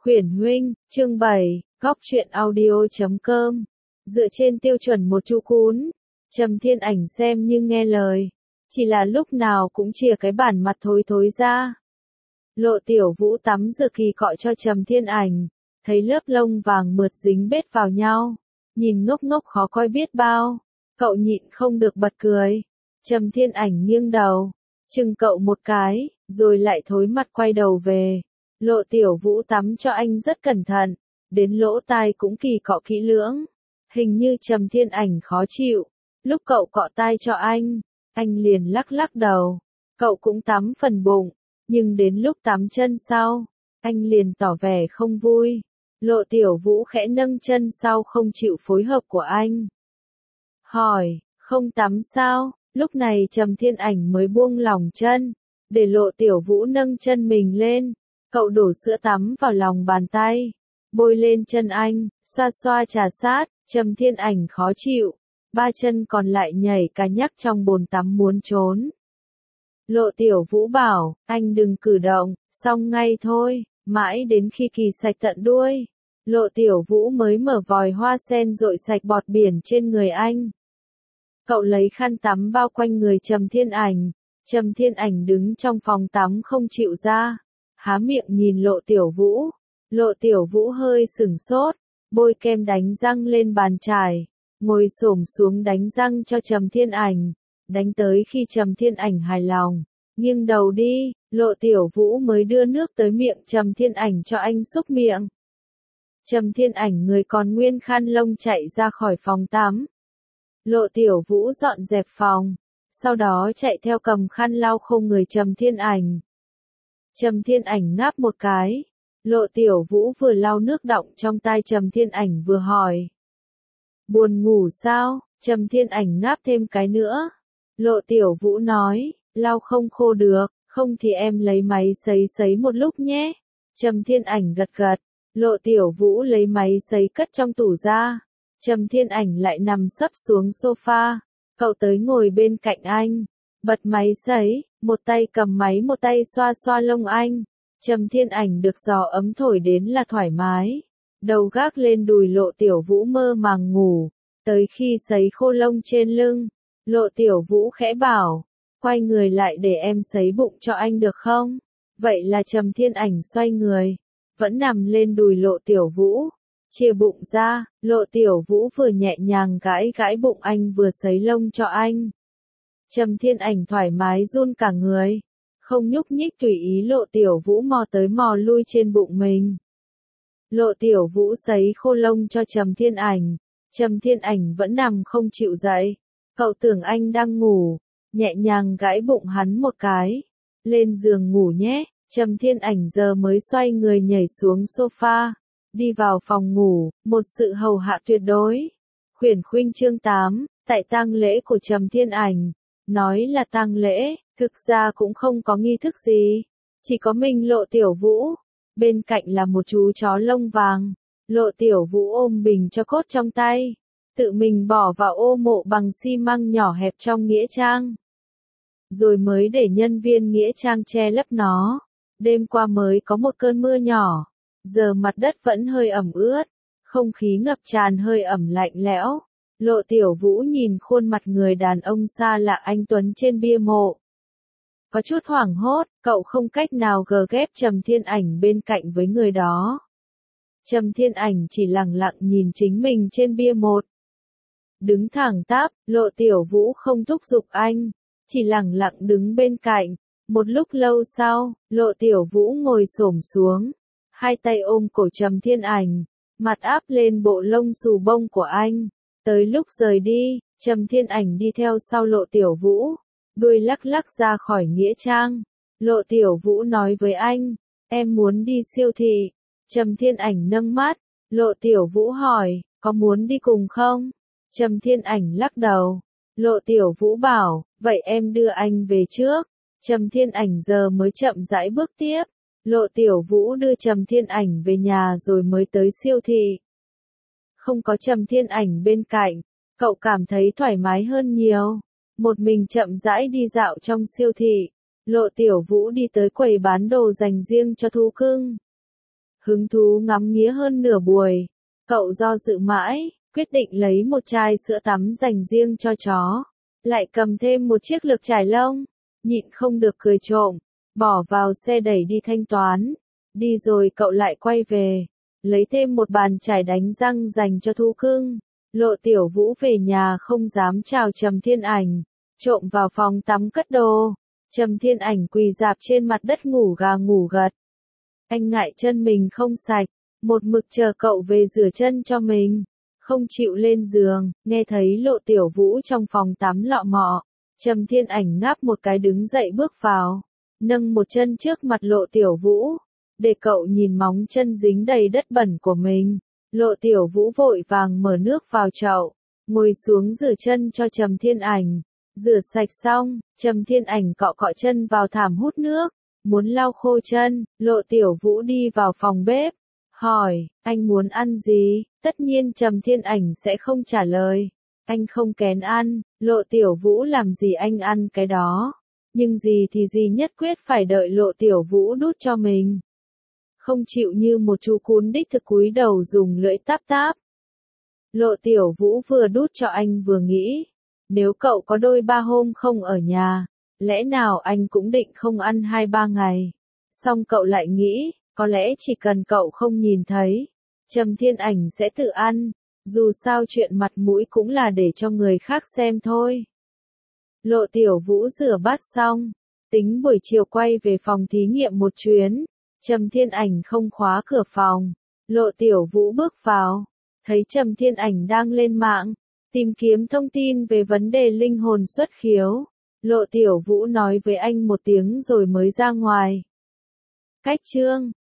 Khuyển huynh, chương 7, góc truyện audio.com. Dựa trên tiêu chuẩn một chú cún, Trầm Thiên Ảnh xem như nghe lời, chỉ là lúc nào cũng chìa cái bản mặt thối thối ra. Lộ Tiểu Vũ tắm rửa kỳ cọ cho Trầm Thiên Ảnh, thấy lớp lông vàng mượt dính bết vào nhau, nhìn ngốc ngốc khó coi biết bao, cậu nhịn không được bật cười. Trầm Thiên Ảnh nghiêng đầu, chừng cậu một cái, rồi lại thối mặt quay đầu về. Lộ Tiểu Vũ tắm cho anh rất cẩn thận, đến lỗ tai cũng kỳ cọ kỹ lưỡng. Hình như Trầm Thiên Ảnh khó chịu, lúc cậu cọ tai cho anh liền lắc lắc đầu. Cậu cũng tắm phần bụng, nhưng đến lúc tắm chân sau, anh liền tỏ vẻ không vui. Lộ Tiểu Vũ khẽ nâng chân sau không chịu phối hợp của anh. Hỏi, không tắm sao? Lúc này Trầm Thiên Ảnh mới buông lỏng chân, để Lộ Tiểu Vũ nâng chân mình lên. Cậu đổ sữa tắm vào lòng bàn tay, bôi lên chân anh, xoa xoa trà sát. Trầm Thiên Ảnh khó chịu, ba chân còn lại nhảy cả nhắc trong bồn tắm muốn trốn. Lộ Tiểu Vũ bảo, anh đừng cử động, xong ngay thôi, mãi đến khi kỳ sạch tận đuôi. Lộ Tiểu Vũ mới mở vòi hoa sen rội sạch bọt biển trên người anh. Cậu lấy khăn tắm bao quanh người Trầm Thiên Ảnh. Trầm Thiên Ảnh đứng trong phòng tắm không chịu ra, há miệng nhìn Lộ Tiểu Vũ. Lộ Tiểu Vũ hơi sửng sốt, bôi kem đánh răng lên bàn chải, ngồi xổm xuống đánh răng cho Trầm Thiên Ảnh, đánh tới khi Trầm Thiên Ảnh hài lòng, nghiêng đầu đi. Lộ Tiểu Vũ mới đưa nước tới miệng Trầm Thiên Ảnh cho anh xúc miệng. Trầm Thiên Ảnh người còn nguyên khăn lông chạy ra khỏi phòng tắm. Lộ Tiểu Vũ dọn dẹp phòng, sau đó chạy theo cầm khăn lau khô người Trầm Thiên Ảnh. Trầm Thiên Ảnh ngáp một cái. Lộ Tiểu Vũ vừa lau nước đọng trong tai Trầm Thiên Ảnh vừa hỏi. Buồn ngủ sao? Trầm Thiên Ảnh ngáp thêm cái nữa. Lộ Tiểu Vũ nói, lau không khô được, không thì em lấy máy sấy sấy một lúc nhé. Trầm Thiên Ảnh gật gật. Lộ Tiểu Vũ lấy máy sấy cất trong tủ ra. Trầm Thiên Ảnh lại nằm sấp xuống sofa. Cậu tới ngồi bên cạnh anh, bật máy sấy, một tay cầm máy một tay xoa xoa lông anh. Trầm Thiên Ảnh được gió ấm thổi đến là thoải mái. Đầu gác lên đùi Lộ Tiểu Vũ mơ màng ngủ, tới khi sấy khô lông trên lưng, Lộ Tiểu Vũ khẽ bảo, quay người lại để em sấy bụng cho anh được không? Vậy là Trầm Thiên Ảnh xoay người, vẫn nằm lên đùi Lộ Tiểu Vũ, chia bụng ra. Lộ Tiểu Vũ vừa nhẹ nhàng gãi gãi bụng anh vừa sấy lông cho anh. Trầm Thiên Ảnh thoải mái run cả người, không nhúc nhích tùy ý Lộ Tiểu Vũ mò tới mò lui trên bụng mình. Lộ Tiểu Vũ sấy khô lông cho Trầm Thiên Ảnh. Trầm Thiên Ảnh vẫn nằm không chịu dậy. Cậu tưởng anh đang ngủ, nhẹ nhàng gãi bụng hắn một cái. Lên giường ngủ nhé. Trầm Thiên Ảnh giờ mới xoay người nhảy xuống sofa, đi vào phòng ngủ, một sự hầu hạ tuyệt đối. Khuyển khuynh chương 8, tại tang lễ của Trầm Thiên Ảnh. Nói là tang lễ, thực ra cũng không có nghi thức gì, chỉ có mình Lộ Tiểu Vũ. Bên cạnh là một chú chó lông vàng. Lộ Tiểu Vũ ôm bình cho cốt trong tay, tự mình bỏ vào ô mộ bằng xi măng nhỏ hẹp trong nghĩa trang, rồi mới để nhân viên nghĩa trang che lấp nó. Đêm qua mới có một cơn mưa nhỏ, giờ mặt đất vẫn hơi ẩm ướt, không khí ngập tràn hơi ẩm lạnh lẽo. Lộ Tiểu Vũ nhìn khuôn mặt người đàn ông xa lạ anh tuấn trên bia mộ, có chút hoảng hốt. Cậu không cách nào gờ ghép Trầm Thiên Ảnh bên cạnh với người đó. Trầm Thiên Ảnh chỉ lặng lặng nhìn chính mình trên bia mộ, đứng thẳng tắp. Lộ Tiểu Vũ không thúc giục anh, chỉ lặng lặng đứng bên cạnh. Một lúc lâu sau, Lộ Tiểu Vũ ngồi xổm xuống, hai tay ôm cổ Trầm Thiên Ảnh, mặt áp lên bộ lông xù bông của anh. Tới lúc rời đi, Trầm Thiên Ảnh đi theo sau Lộ Tiểu Vũ, đuôi lắc lắc ra khỏi nghĩa trang. Lộ Tiểu Vũ nói với anh, em muốn đi siêu thị. Trầm Thiên Ảnh nâng mắt. Lộ Tiểu Vũ hỏi, có muốn đi cùng không? Trầm Thiên Ảnh lắc đầu. Lộ Tiểu Vũ bảo, vậy em đưa anh về trước. Trầm Thiên Ảnh giờ mới chậm rãi bước tiếp. Lộ Tiểu Vũ đưa Trầm Thiên Ảnh về nhà rồi mới tới siêu thị. Không có Trầm Thiên Ảnh bên cạnh, cậu cảm thấy thoải mái hơn nhiều. Một mình chậm rãi đi dạo trong siêu thị. Lộ Tiểu Vũ đi tới quầy bán đồ dành riêng cho thú cưng. Hứng thú ngắm nghía hơn nửa buổi, cậu do dự mãi, quyết định lấy một chai sữa tắm dành riêng cho chó, lại cầm thêm một chiếc lược chải lông, nhịn không được cười trộm, bỏ vào xe đẩy đi thanh toán. Đi rồi cậu lại quay về, lấy thêm một bàn chải đánh răng dành cho thú cưng. Lộ Tiểu Vũ về nhà không dám chào Trầm Thiên Ảnh, trộm vào phòng tắm cất đồ. Trầm Thiên Ảnh quỳ rạp trên mặt đất ngủ gà ngủ gật. Anh ngại chân mình không sạch, một mực chờ cậu về rửa chân cho mình, không chịu lên giường. Nghe thấy Lộ Tiểu Vũ trong phòng tắm lọ mọ, Trầm Thiên Ảnh ngáp một cái đứng dậy bước vào, nâng một chân trước mặt Lộ Tiểu Vũ, để cậu nhìn móng chân dính đầy đất bẩn của mình. Lộ Tiểu Vũ vội vàng mở nước vào chậu, ngồi xuống rửa chân cho Trầm Thiên Ảnh. Rửa sạch xong, Trầm Thiên Ảnh cọ cọ chân vào thảm hút nước, muốn lau khô chân. Lộ Tiểu Vũ đi vào phòng bếp, hỏi, anh muốn ăn gì? Tất nhiên Trầm Thiên Ảnh sẽ không trả lời. Anh không kén ăn, Lộ Tiểu Vũ làm gì anh ăn cái đó. Nhưng gì thì gì nhất quyết phải đợi Lộ Tiểu Vũ đút cho mình. Không chịu như một chú cún đích thực cúi đầu dùng lưỡi táp táp. Lộ Tiểu Vũ vừa đút cho anh vừa nghĩ, nếu cậu có đôi ba hôm không ở nhà, lẽ nào anh cũng định không ăn 2-3 ngày. Xong cậu lại nghĩ, có lẽ chỉ cần cậu không nhìn thấy, Trầm Thiên Ảnh sẽ tự ăn, dù sao chuyện mặt mũi cũng là để cho người khác xem thôi. Lộ Tiểu Vũ rửa bát xong, tính buổi chiều quay về phòng thí nghiệm một chuyến. Trầm Thiên Ảnh không khóa cửa phòng, Lộ Tiểu Vũ bước vào, thấy Trầm Thiên Ảnh đang lên mạng, tìm kiếm thông tin về vấn đề linh hồn xuất khiếu. Lộ Tiểu Vũ nói với anh một tiếng rồi mới ra ngoài. Cách chương